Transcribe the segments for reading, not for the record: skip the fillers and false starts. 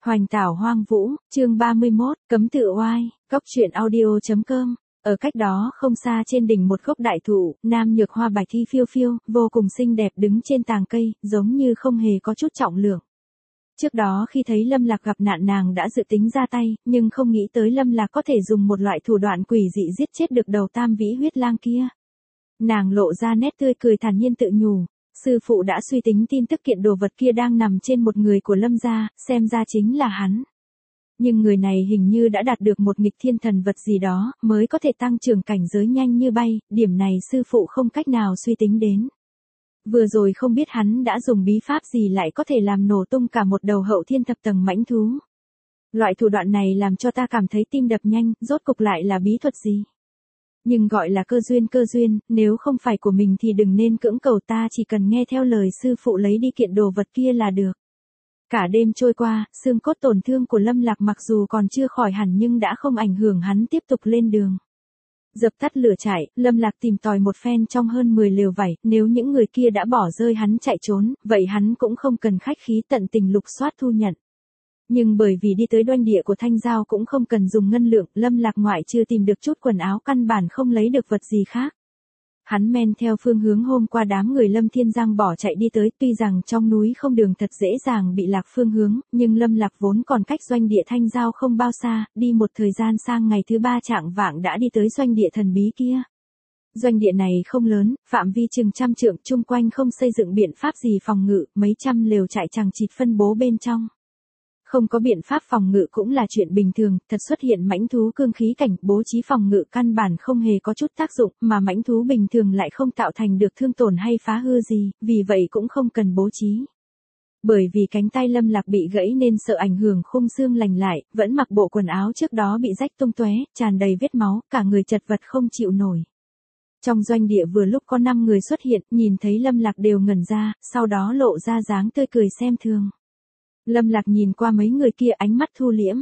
Hoành tảo hoang vũ, chương 31, cấm tự oai, cóc truyện audio.com. Ở cách đó không xa trên đỉnh một gốc đại thụ, nam nhược hoa bạch thi phiêu phiêu, vô cùng xinh đẹp đứng trên tàng cây, giống như không hề có chút trọng lượng. Trước đó khi thấy Lâm Lạc gặp nạn nàng đã dự tính ra tay, nhưng không nghĩ tới Lâm Lạc có thể dùng một loại thủ đoạn quỷ dị giết chết được đầu tam vĩ huyết lang kia. Nàng lộ ra nét tươi cười thản nhiên tự nhủ. Sư phụ đã suy tính tin tức kiện đồ vật kia đang nằm trên một người của Lâm gia, xem ra chính là hắn. Nhưng người này hình như đã đạt được một nghịch thiên thần vật gì đó, mới có thể tăng trưởng cảnh giới nhanh như bay, điểm này sư phụ không cách nào suy tính đến. Vừa rồi không biết hắn đã dùng bí pháp gì lại có thể làm nổ tung cả một đầu hậu thiên thập tầng mãnh thú. Loại thủ đoạn này làm cho ta cảm thấy tim đập nhanh, rốt cục lại là bí thuật gì? Nhưng gọi là cơ duyên, nếu không phải của mình thì đừng nên cưỡng cầu, ta chỉ cần nghe theo lời sư phụ lấy đi kiện đồ vật kia là được. Cả đêm trôi qua, xương cốt tổn thương của Lâm Lạc mặc dù còn chưa khỏi hẳn nhưng đã không ảnh hưởng hắn tiếp tục lên đường. Dập tắt lửa trại, Lâm Lạc tìm tòi một phen trong hơn 10 lều vải, nếu những người kia đã bỏ rơi hắn chạy trốn, vậy hắn cũng không cần khách khí tận tình lục soát thu nhận. Nhưng bởi vì đi tới doanh địa của Thanh Giao cũng không cần dùng ngân lượng, Lâm Lạc ngoại chưa tìm được chút quần áo căn bản không lấy được vật gì khác. Hắn men theo phương hướng hôm qua đám người Lâm Thiên Giang bỏ chạy đi tới, tuy rằng trong núi không đường thật dễ dàng bị lạc phương hướng, nhưng Lâm Lạc vốn còn cách doanh địa Thanh Giao không bao xa, đi một thời gian sang ngày thứ 3 chạng vạng đã đi tới doanh địa thần bí kia. Doanh địa này không lớn, phạm vi chừng 100 trượng, chung quanh không xây dựng biện pháp gì phòng ngự, mấy trăm lều trại chằng chịt phân bố bên trong. Không có biện pháp phòng ngự cũng là chuyện bình thường, thật xuất hiện mãnh thú cương khí cảnh, bố trí phòng ngự căn bản không hề có chút tác dụng, mà mãnh thú bình thường lại không tạo thành được thương tổn hay phá hư gì, vì vậy cũng không cần bố trí. Bởi vì cánh tay Lâm Lạc bị gãy nên sợ ảnh hưởng khung xương lành lại, vẫn mặc bộ quần áo trước đó bị rách tung tóe, tràn đầy vết máu, cả người chật vật không chịu nổi. Trong doanh địa vừa lúc có 5 người xuất hiện, nhìn thấy Lâm Lạc đều ngẩn ra, sau đó lộ ra dáng tươi cười xem thường. Lâm Lạc nhìn qua mấy người kia ánh mắt thu liễm.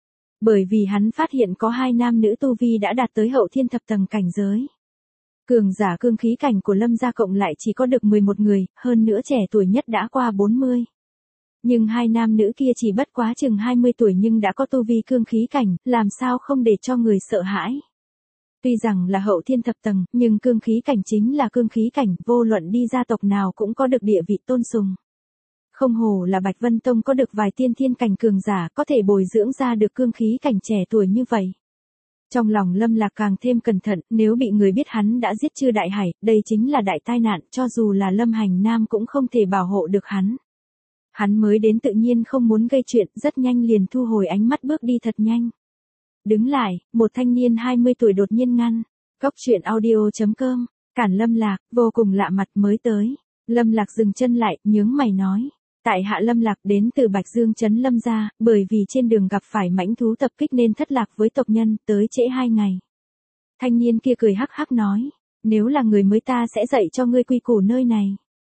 Bởi vì hắn phát hiện có 2 nam nữ tu vi đã đạt tới hậu thiên thập tầng cảnh giới. Cường giả cương khí cảnh của Lâm gia cộng lại chỉ có được 11 người, hơn nữa trẻ tuổi nhất đã qua 40. Nhưng 2 nam nữ kia chỉ bất quá chừng 20 tuổi nhưng đã có tu vi cương khí cảnh, làm sao không để cho người sợ hãi. Tuy rằng là hậu thiên thập tầng, nhưng cương khí cảnh chính là cương khí cảnh, vô luận đi gia tộc nào cũng có được địa vị tôn sùng. Không hổ là Bạch Vân Tông có được vài tiên thiên cảnh cường giả có thể bồi dưỡng ra được cương khí cảnh trẻ tuổi như vậy. Trong lòng Lâm Lạc càng thêm cẩn thận, nếu bị người biết hắn đã giết Chư Đại Hải, đây chính là đại tai nạn, cho dù là Lâm Hành Nam cũng không thể bảo hộ được hắn. Hắn mới đến tự nhiên không muốn gây chuyện, rất nhanh liền thu hồi ánh mắt bước đi thật nhanh. Đứng lại, một thanh niên 20 tuổi đột nhiên ngăn. Cóc truyện audio.com, cản Lâm Lạc, vô cùng lạ mặt mới tới. Lâm Lạc dừng chân lại, nhướng mày nói. Tại hạ Lâm Lạc đến từ Bạch Dương trấn Lâm gia, bởi vì trên đường gặp phải mãnh thú tập kích nên thất lạc với tộc nhân, tới trễ 2 ngày. Thanh niên kia cười hắc hắc nói, nếu là người mới ta sẽ dạy cho ngươi quy củ nơi này.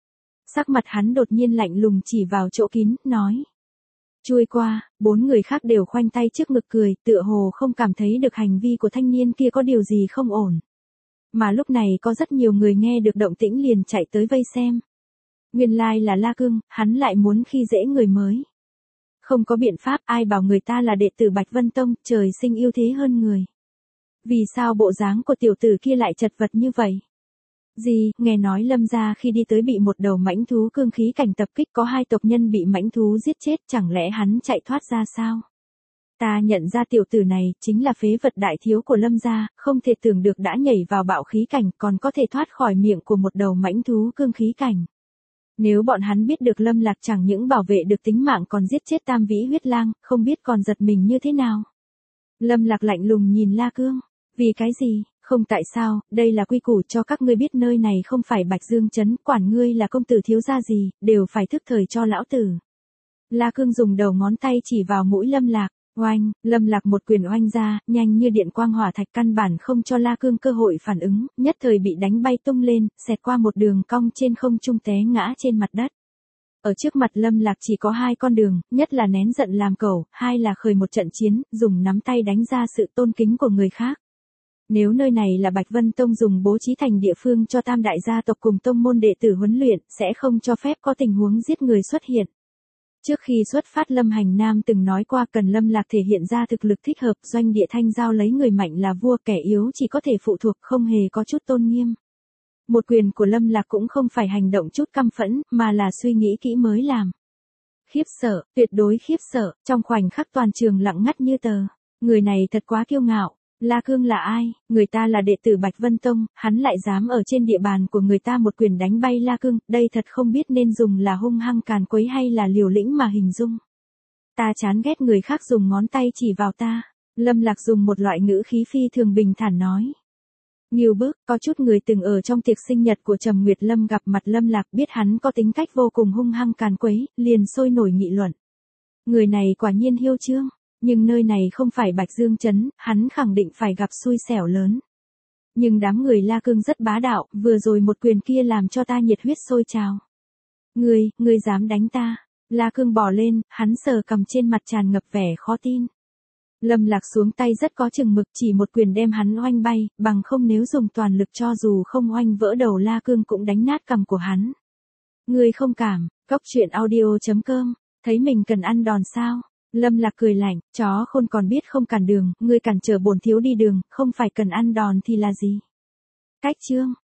Sắc mặt hắn đột nhiên lạnh lùng chỉ vào chỗ kín, nói. Chui qua, 4 người khác đều khoanh tay trước ngực cười, tựa hồ không cảm thấy được hành vi của thanh niên kia có điều gì không ổn. Mà lúc này có rất nhiều người nghe được động tĩnh liền chạy tới vây xem. Nguyên lai là La Cương, hắn lại muốn khi dễ người mới. Không có biện pháp, ai bảo người ta là đệ tử Bạch Vân Tông, trời sinh ưu thế hơn người. Vì sao bộ dáng của tiểu tử kia lại chật vật như vậy? Gì, nghe nói Lâm gia khi đi tới bị một đầu mãnh thú cương khí cảnh tập kích, có 2 tộc nhân bị mãnh thú giết chết, chẳng lẽ hắn chạy thoát ra sao? Ta nhận ra tiểu tử này chính là phế vật đại thiếu của Lâm gia, không thể tưởng được đã nhảy vào bạo khí cảnh còn có thể thoát khỏi miệng của một đầu mãnh thú cương khí cảnh. Nếu bọn hắn biết được Lâm Lạc chẳng những bảo vệ được tính mạng còn giết chết tam vĩ huyết lang, không biết còn giật mình như thế nào. Lâm Lạc lạnh lùng nhìn La Cương, vì cái gì, không tại sao, đây là quy củ cho các ngươi biết nơi này không phải Bạch Dương trấn, quản ngươi là công tử thiếu gia gì, đều phải thức thời cho lão tử. La Cương dùng đầu ngón tay chỉ vào mũi Lâm Lạc. Oanh, Lâm Lạc một quyền oanh ra, nhanh như điện quang hỏa thạch căn bản không cho La Cương cơ hội phản ứng, nhất thời bị đánh bay tung lên, xẹt qua một đường cong trên không trung té ngã trên mặt đất. Ở trước mặt Lâm Lạc chỉ có 2 con đường, nhất là nén giận làm cẩu, 2 là khởi một trận chiến, dùng nắm tay đánh ra sự tôn kính của người khác. Nếu nơi này là Bạch Vân Tông dùng bố trí thành địa phương cho tam đại gia tộc cùng tông môn đệ tử huấn luyện, sẽ không cho phép có tình huống giết người xuất hiện. Trước khi xuất phát Lâm Hành Nam từng nói qua cần Lâm Lạc thể hiện ra thực lực thích hợp, Doanh Địa Thanh giao lấy người mạnh là vua, kẻ yếu chỉ có thể phụ thuộc, không hề có chút tôn nghiêm. Một quyền của Lâm Lạc cũng không phải hành động chút căm phẫn, mà là suy nghĩ kỹ mới làm. Khiếp sợ, tuyệt đối khiếp sợ, trong khoảnh khắc toàn trường lặng ngắt như tờ. Người này thật quá kiêu ngạo. La Cương là ai? Người ta là đệ tử Bạch Vân Tông, hắn lại dám ở trên địa bàn của người ta một quyền đánh bay La Cương, đây thật không biết nên dùng là hung hăng càn quấy hay là liều lĩnh mà hình dung. Ta chán ghét người khác dùng ngón tay chỉ vào ta. Lâm Lạc dùng một loại ngữ khí phi thường bình thản nói. Nhiều bước, có chút người từng ở trong tiệc sinh nhật của Trầm Nguyệt Lâm gặp mặt Lâm Lạc, biết hắn có tính cách vô cùng hung hăng càn quấy, liền sôi nổi nghị luận. Người này quả nhiên hiêu trương, nhưng nơi này không phải Bạch Dương Trấn, hắn khẳng định phải gặp xui xẻo lớn. Nhưng đám người La Cương rất bá đạo, vừa rồi một quyền kia làm cho ta nhiệt huyết sôi trào. Ngươi dám đánh ta? La Cương bò lên, hắn sờ cằm, trên mặt tràn ngập vẻ khó tin. Lâm Lạc xuống tay rất có chừng mực, chỉ một quyền đem hắn oanh bay, bằng không nếu dùng toàn lực cho dù không oanh vỡ đầu La Cương cũng đánh nát cằm của hắn. Ngươi không cảm, coctruyện.audio.com, thấy mình cần ăn đòn sao? Lâm Lạc cười lạnh, chó khôn còn biết không cản đường, ngươi cản trở bổn thiếu đi đường, không phải cần ăn đòn thì là gì? Cách chương